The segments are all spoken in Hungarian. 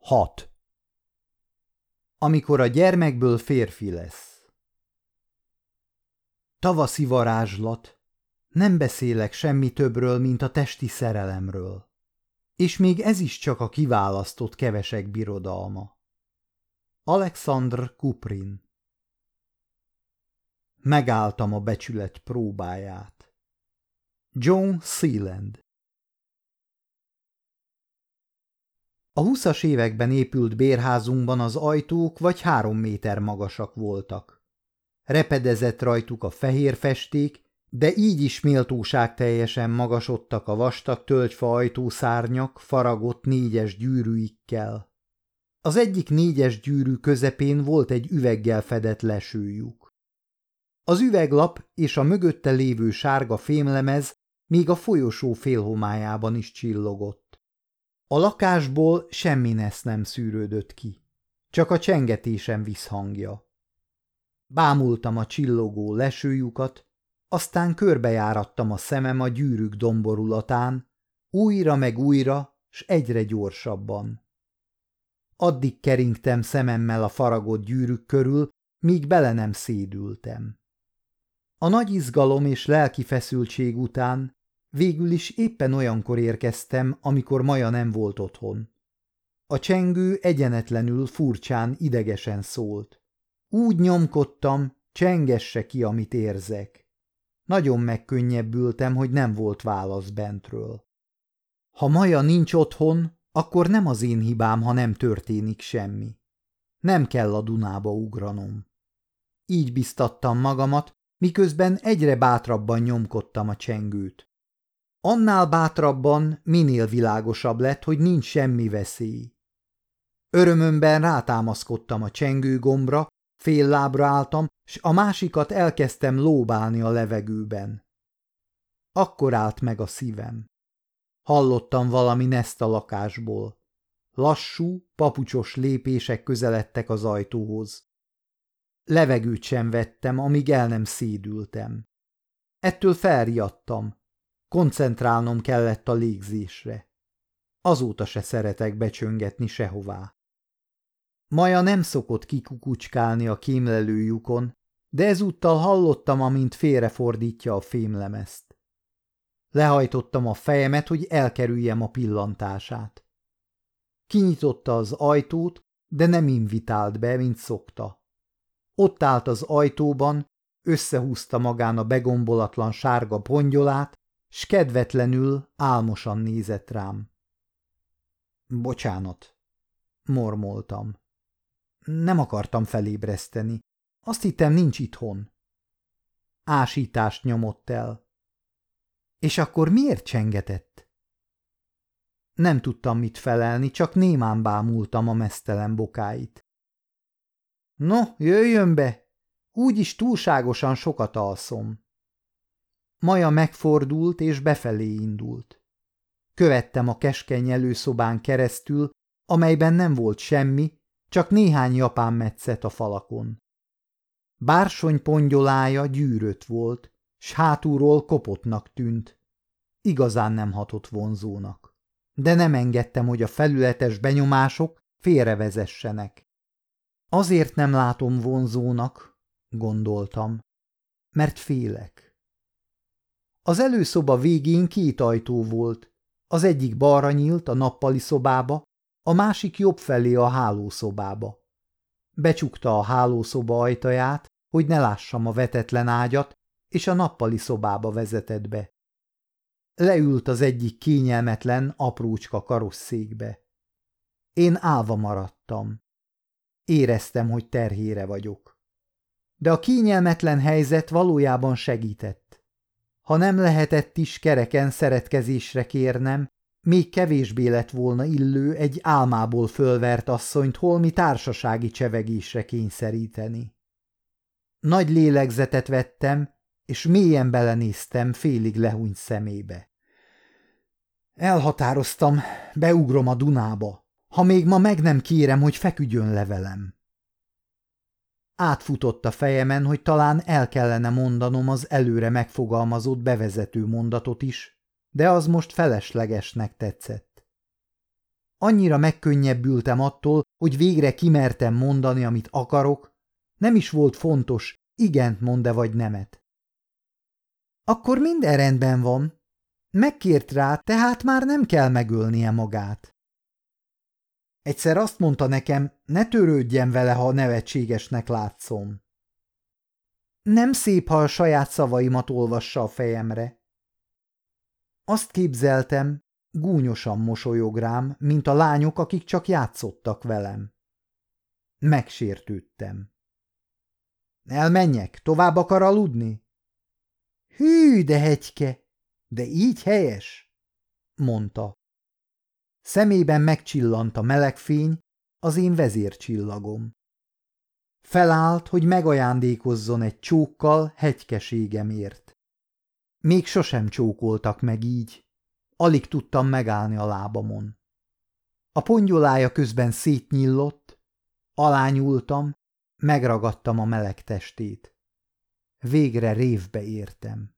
6. Amikor a gyermekből férfi lesz. Tavaszi varázslat. Nem beszélek semmi többről, mint a testi szerelemről. És még ez is csak a kiválasztott kevesek birodalma. Alexandr Kuprin. Megálltam a becsület próbáját. John Sealand. A 20-as években épült bérházunkban az ajtók vagy 3 méter magasak voltak. Repedezett rajtuk a fehér festék, de így is méltóságteljesen magasodtak a vastag tölgyfa ajtószárnyak faragott 4-es gyűrűikkel. Az egyik 4-es gyűrű közepén volt egy üveggel fedett lesőlyuk. Az üveglap és a mögötte lévő sárga fémlemez még a folyosó félhomályában is csillogott. A lakásból semmi nesz nem szűrődött ki, csak a csengetésem visszhangja. Bámultam a csillogó lesőlyukat, aztán körbejárattam a szemem a gyűrűk domborulatán, újra meg újra, s egyre gyorsabban. Addig keringtem szememmel a faragott gyűrűk körül, míg bele nem szédültem. A nagy izgalom és lelki feszültség után végül is éppen olyankor érkeztem, amikor Maja nem volt otthon. A csengő egyenetlenül, furcsán, idegesen szólt. Úgy nyomkodtam, csengesse ki, amit érzek. Nagyon megkönnyebbültem, hogy nem volt válasz bentről. Ha Maja nincs otthon, akkor nem az én hibám, ha nem történik semmi. Nem kell a Dunába ugranom. Így biztattam magamat, miközben egyre bátrabban nyomkodtam a csengőt. Annál bátrabban, minél világosabb lett, hogy nincs semmi veszély. Örömömben rátámaszkodtam a csengőgombra, fél lábra álltam, s a másikat elkezdtem lóbálni a levegőben. Akkor állt meg a szívem. Hallottam valami neszt a lakásból. Lassú, papucsos lépések közeledtek az ajtóhoz. Levegőt sem vettem, amíg el nem szédültem. Ettől felriadtam. Koncentrálnom kellett a légzésre. Azóta se szeretek becsöngetni sehová. Maja nem szokott kikukucskálni a kémlelő lyukon, de ezúttal hallottam, amint félrefordítja a fémlemezt. Lehajtottam a fejemet, hogy elkerüljem a pillantását. Kinyitotta az ajtót, de nem invitált be, mint szokta. Ott állt az ajtóban, összehúzta magán a begombolatlan sárga pongyolát, s kedvetlenül, álmosan nézett rám. Bocsánat, mormoltam. Nem akartam felébreszteni. Azt hittem, nincs itthon. Ásítást nyomott el. És akkor miért csengetett? Nem tudtam mit felelni, csak némán bámultam a meztelen bokáit. No, jöjjön be! Úgyis túlságosan sokat alszom. Maja megfordult és befelé indult. Követtem a keskeny előszobán keresztül, amelyben nem volt semmi, csak néhány japán metszet a falakon. Bársony pongyolája gyűrött volt, s hátulról kopottnak tűnt. Igazán nem hatott vonzónak. De nem engedtem, hogy a felületes benyomások félrevezessenek. Azért nem látom vonzónak, gondoltam, mert félek. Az előszoba végén 2 ajtó volt, az egyik balra nyílt a nappali szobába, a másik jobb felé a hálószobába. Becsukta a hálószoba ajtaját, hogy ne lássam a vetetlen ágyat, és a nappali szobába vezetett be. Leült az egyik kényelmetlen, aprócska karosszékbe. Én állva maradtam. Éreztem, hogy terhére vagyok. De a kényelmetlen helyzet valójában segített. Ha nem lehetett is kereken szeretkezésre kérnem, még kevésbé lett volna illő egy álmából fölvert asszonyt holmi társasági csevegésre kényszeríteni. Nagy lélegzetet vettem, és mélyen belenéztem félig lehúnyt szemébe. Elhatároztam, beugrom a Dunába, ha még ma meg nem kérem, hogy feküdjön le velem. Átfutott a fejemen, hogy talán el kellene mondanom az előre megfogalmazott bevezető mondatot is, de az most feleslegesnek tetszett. Annyira megkönnyebbültem attól, hogy végre kimertem mondani, amit akarok, nem is volt fontos, igent mond-e vagy nemet. Akkor minden rendben van. Megkért rá, tehát már nem kell megölnie magát. Egyszer azt mondta nekem, ne törődjem vele, ha nevetségesnek látszom. Nem szép, ha a saját szavaimat olvassa a fejemre. Azt képzeltem, gúnyosan mosolyog rám, mint a lányok, akik csak játszottak velem. Megsértődtem. Elmenjek, tovább akar aludni? Hű, de hegyke, de így helyes, mondta. Szemében megcsillant a meleg fény, az én vezércsillagom. Felállt, hogy megajándékozzon egy csókkal hegykeségemért. Még sosem csókoltak meg így. Alig tudtam megállni a lábamon. A pongyolája közben szétnyillott, alányultam, megragadtam a meleg testét. Végre révbe értem.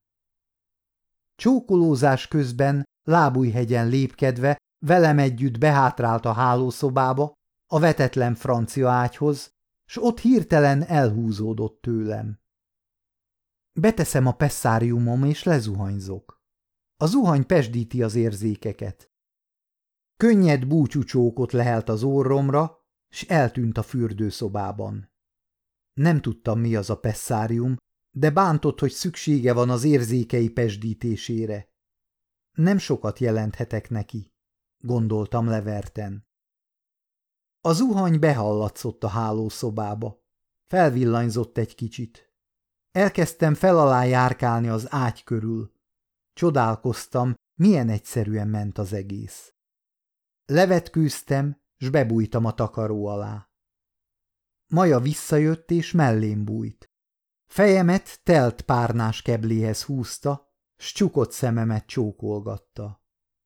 Csókolózás közben Lábújhegyen lépkedve velem együtt behátrált a hálószobába, a vetetlen francia ágyhoz, s ott hirtelen elhúzódott tőlem. Beteszem a pesszáriumom, és lezuhanyzok. A zuhany pesdíti az érzékeket. Könnyed búcsúcsókot lehelt az orromra, s eltűnt a fürdőszobában. Nem tudtam, mi az a pesszárium, de bántott, hogy szüksége van az érzékei pesdítésére. Nem sokat jelenthetek neki, gondoltam leverten. A zuhany behallatszott a hálószobába. Felvillanyzott egy kicsit. Elkezdtem fel alá járkálni az ágy körül. Csodálkoztam, milyen egyszerűen ment az egész. Levetkőztem, s bebújtam a takaró alá. Maja visszajött, és mellém bújt. Fejemet telt párnás kebléhez húzta, s csukott szememet csókolgatta.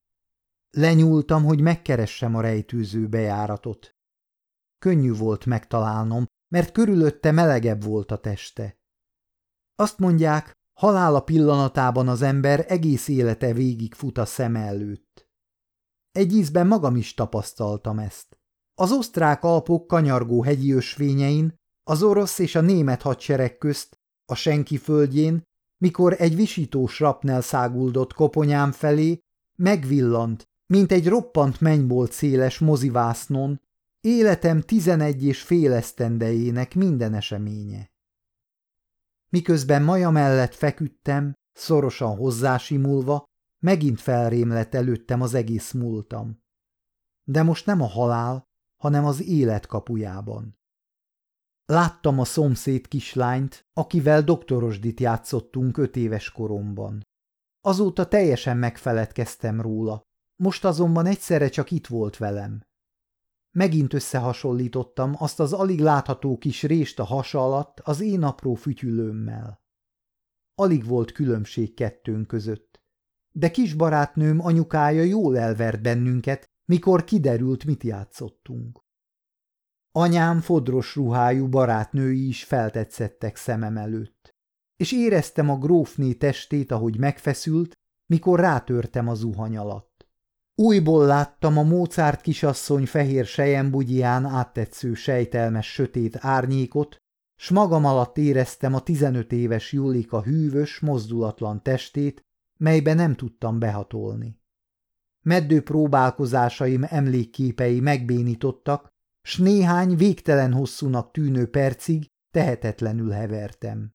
Lenyúltam, hogy megkeressem a rejtőző bejáratot. Könnyű volt megtalálnom, mert körülötte melegebb volt a teste. Azt mondják, halála pillanatában az ember egész élete végig fut a szeme előtt. Egy ízben magam is tapasztaltam ezt. Az osztrák Alpok kanyargó hegyi ösvényein, az orosz és a német hadsereg közt, a senki földjén, mikor egy visító srapnel száguldott koponyám felé, megvillant, mint egy roppant mennybolt széles mozivásznon, életem 11 és fél esztendejének minden eseménye. Miközben Maja mellett feküdtem, szorosan hozzásimulva, megint felrém lett előttem az egész múltam. De most nem a halál, hanem az élet kapujában. Láttam a szomszéd kislányt, akivel doktorosdit játszottunk 5 éves koromban. Azóta teljesen megfeledkeztem róla, most azonban egyszerre csak itt volt velem. Megint összehasonlítottam azt az alig látható kis rést a hasa alatt az én apró fütyülőmmel. Alig volt különbség kettőnk között. De kis barátnőm anyukája jól elvert bennünket, mikor kiderült, mit játszottunk. Anyám fodros ruhájú barátnői is feltetszettek szemem előtt, és éreztem a grófné testét, ahogy megfeszült, mikor rátörtem a zuhany alatt. Újból láttam a Mozart kisasszony fehér selyembugyján áttetsző sejtelmes sötét árnyékot, s magam alatt éreztem a 15 éves Julika hűvös, mozdulatlan testét, melybe nem tudtam behatolni. Meddő próbálkozásaim emlékképei megbénítottak, s néhány végtelen hosszúnak tűnő percig tehetetlenül hevertem.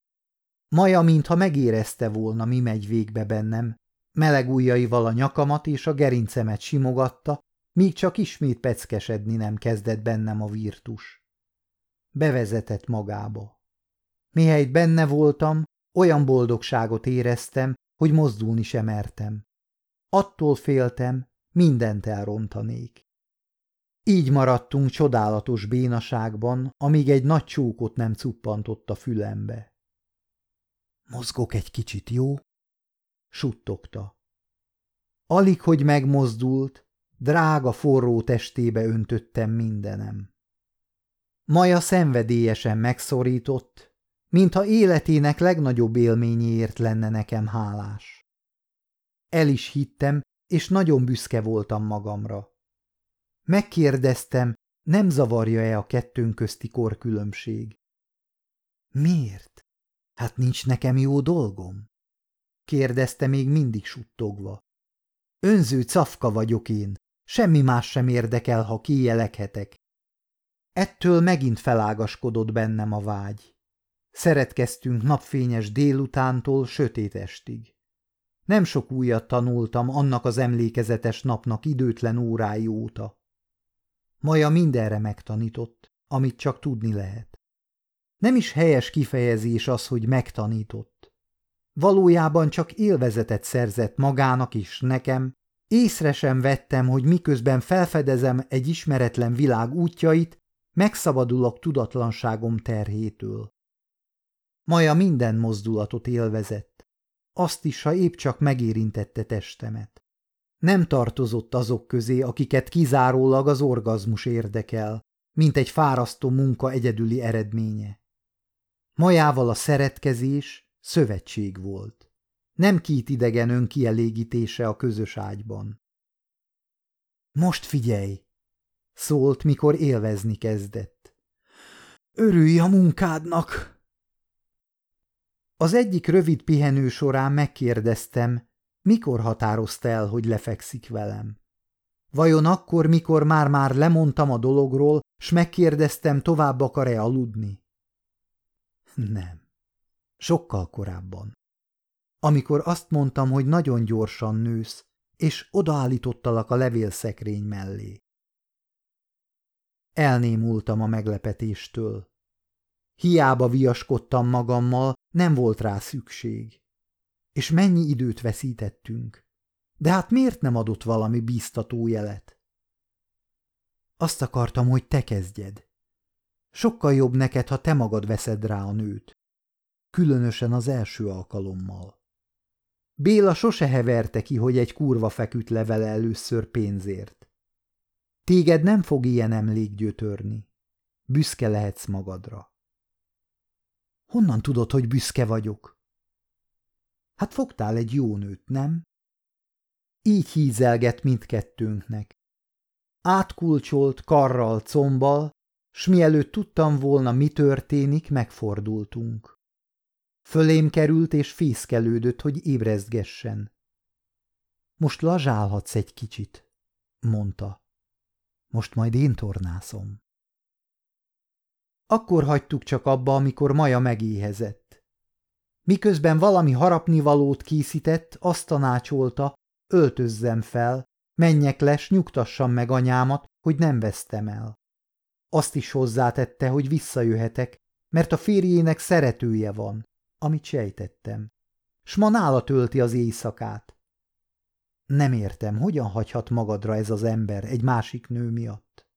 Maja mintha megérezte volna, mi megy végbe bennem, meleg ujjaival a nyakamat és a gerincemet simogatta, míg csak ismét peckesedni nem kezdett bennem a virtus. Bevezetett magába. Mihelyt benne voltam, olyan boldogságot éreztem, hogy mozdulni sem mertem. Attól féltem, mindent elrontanék. Így maradtunk csodálatos bénaságban, amíg egy nagy csókot nem cuppantott a fülembe. Mozgok egy kicsit, jó? Suttogta. Alig, hogy megmozdult, drága forró testébe öntöttem mindenem. Maja szenvedélyesen megszorított, mintha életének legnagyobb élményéért lenne nekem hálás. El is hittem, és nagyon büszke voltam magamra. Megkérdeztem, nem zavarja-e a kettőnk közti korkülönbség. Miért? Hát nincs nekem jó dolgom? Kérdezte még mindig suttogva. Önző cafka vagyok én, semmi más sem érdekel, ha kijelekhetek. Ettől megint felágaskodott bennem a vágy. Szeretkeztünk napfényes délutántól sötét estig. Nem sok újat tanultam annak az emlékezetes napnak időtlen órái óta. Maja mindenre megtanított, amit csak tudni lehet. Nem is helyes kifejezés az, hogy megtanított. Valójában csak élvezetet szerzett magának és nekem, észre sem vettem, hogy miközben felfedezem egy ismeretlen világ útjait, megszabadulok tudatlanságom terhétől. Maja minden mozdulatot élvezett, azt is, ha épp csak megérintette testemet. Nem tartozott azok közé, akiket kizárólag az orgazmus érdekel, mint egy fárasztó munka egyedüli eredménye. Majával a szeretkezés szövetség volt. Nem két idegen önkielégítése a közös ágyban. Most figyelj! Szólt, mikor élvezni kezdett. Örülj a munkádnak! Az egyik rövid pihenő során megkérdeztem, mikor határozta el, hogy lefekszik velem. Vajon akkor, mikor már lemondtam a dologról, s megkérdeztem, tovább akar-e aludni? Nem. Sokkal korábban. Amikor azt mondtam, hogy nagyon gyorsan nősz, és odaállítottalak a levélszekrény mellé. Elnémultam a meglepetéstől. Hiába viaskodtam magammal, nem volt rá szükség. És mennyi időt veszítettünk. De hát miért nem adott valami bíztató jelet? Azt akartam, hogy te kezdjed. Sokkal jobb neked, ha te magad veszed rá a nőt. Különösen az első alkalommal. Béla sose heverte ki, hogy egy kurva feküdt le vele először pénzért. Téged nem fog ilyen emlék gyötörni. Büszke lehetsz magadra. Honnan tudod, hogy büszke vagyok? Hát fogtál egy jó nőt, nem? Így hízelgett mindkettőnknek. Átkulcsolt karral, combbal, s mielőtt tudtam volna, mi történik, megfordultunk. Fölém került és fészkelődött, hogy ébrezgessen. Most lazsálhatsz egy kicsit, mondta. Most majd én tornászom. Akkor hagytuk csak abba, amikor Maja megéhezett. Miközben valami harapnivalót készített, azt tanácsolta, öltözzem fel, menjek le, s nyugtassam meg anyámat, hogy nem vesztem el. Azt is hozzátette, hogy visszajöhetek, mert a férjének szeretője van, amit sejtettem, s ma nála tölti az éjszakát. Nem értem, hogyan hagyhat magadra ez az ember egy másik nő miatt?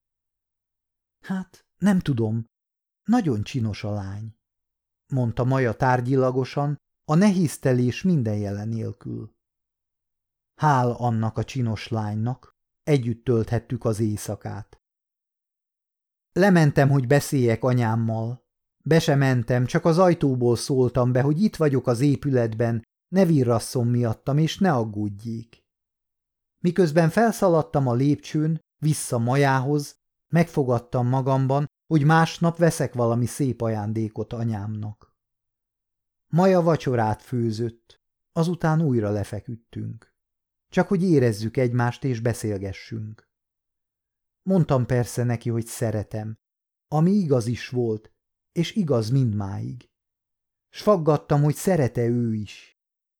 Hát, nem tudom, nagyon csinos a lány, mondta Maja tárgyilagosan, a nehéztelés minden jele nélkül. Hál' annak a csinos lánynak, együtt tölthettük az éjszakát. Lementem, hogy beszéljek anyámmal. Be se mentem, csak az ajtóból szóltam be, hogy itt vagyok az épületben, ne virrasszon miattam, és ne aggódjék. Miközben felszaladtam a lépcsőn, vissza Majához, megfogadtam magamban, hogy másnap veszek valami szép ajándékot anyámnak. Maja vacsorát főzött, azután újra lefeküdtünk. Csak hogy érezzük egymást és beszélgessünk. Mondtam persze neki, hogy szeretem, ami igaz is volt, és igaz mindmáig. S faggattam, hogy szeret-e ő is.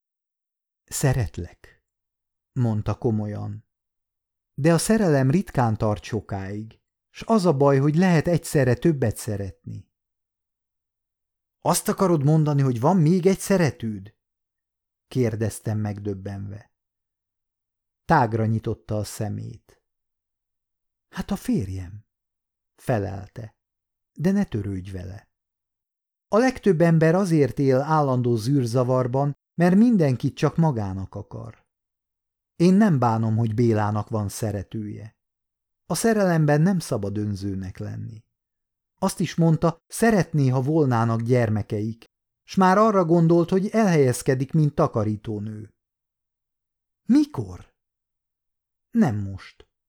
Szeretlek, mondta komolyan. De a szerelem ritkán tart sokáig, s az a baj, hogy lehet egyszerre többet szeretni. Azt akarod mondani, hogy van még egy szeretőd? Kérdeztem megdöbbenve. Tágra nyitotta a szemét. Hát a férjem, felelte, de ne törődj vele. A legtöbb ember azért él állandó zűrzavarban, mert mindenkit csak magának akar. Én nem bánom, hogy Bélának van szeretője. A szerelemben nem szabad önzőnek lenni. Azt is mondta, szeretné, ha volnának gyermekeik, s már arra gondolt, hogy elhelyezkedik, mint takarítónő. Mikor? Nem most,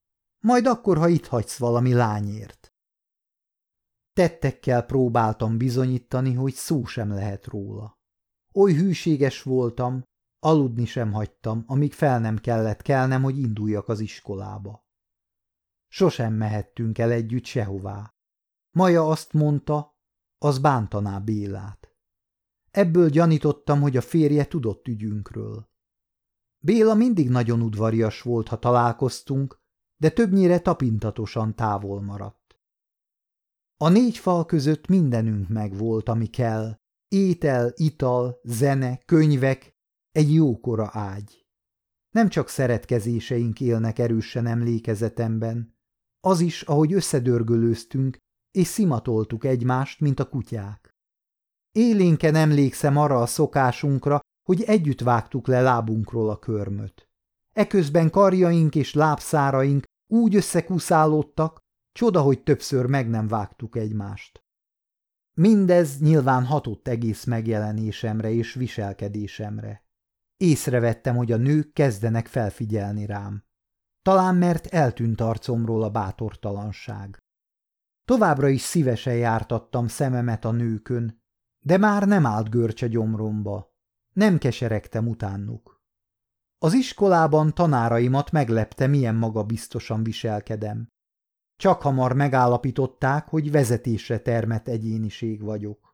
Majd akkor, ha itt hagysz valami lányért. Tettekkel próbáltam bizonyítani, hogy szó sem lehet róla. Oly hűséges voltam, aludni sem hagytam, amíg fel nem kellett kelnem, hogy induljak az iskolába. Sosem mehettünk el együtt sehová. Maja azt mondta, az bántaná Bélát. Ebből gyanítottam, hogy a férje tudott ügyünkről. Béla mindig nagyon udvarias volt, ha találkoztunk, de többnyire tapintatosan távol maradt. A 4 fal között mindenünk megvolt, ami kell. Étel, ital, zene, könyvek, egy jókora ágy. Nem csak szeretkezéseink élnek erősen emlékezetemben, az is, ahogy összedörgölőztünk, és szimatoltuk egymást, mint a kutyák. Élénken emlékszem arra a szokásunkra, hogy együtt vágtuk le lábunkról a körmöt. Eközben karjaink és lábszáraink úgy összekuszálódtak, csoda, hogy többször meg nem vágtuk egymást. Mindez nyilván hatott egész megjelenésemre és viselkedésemre. Észrevettem, hogy a nők kezdenek felfigyelni rám. Talán mert eltűnt arcomról a bátortalanság. Továbbra is szívesen jártattam szememet a nőkön, de már nem állt görcs a gyomromba. Nem keseregtem utánuk. Az iskolában tanáraimat meglepte, milyen magabiztosan viselkedem. Csak hamar megállapították, hogy vezetésre termett egyéniség vagyok.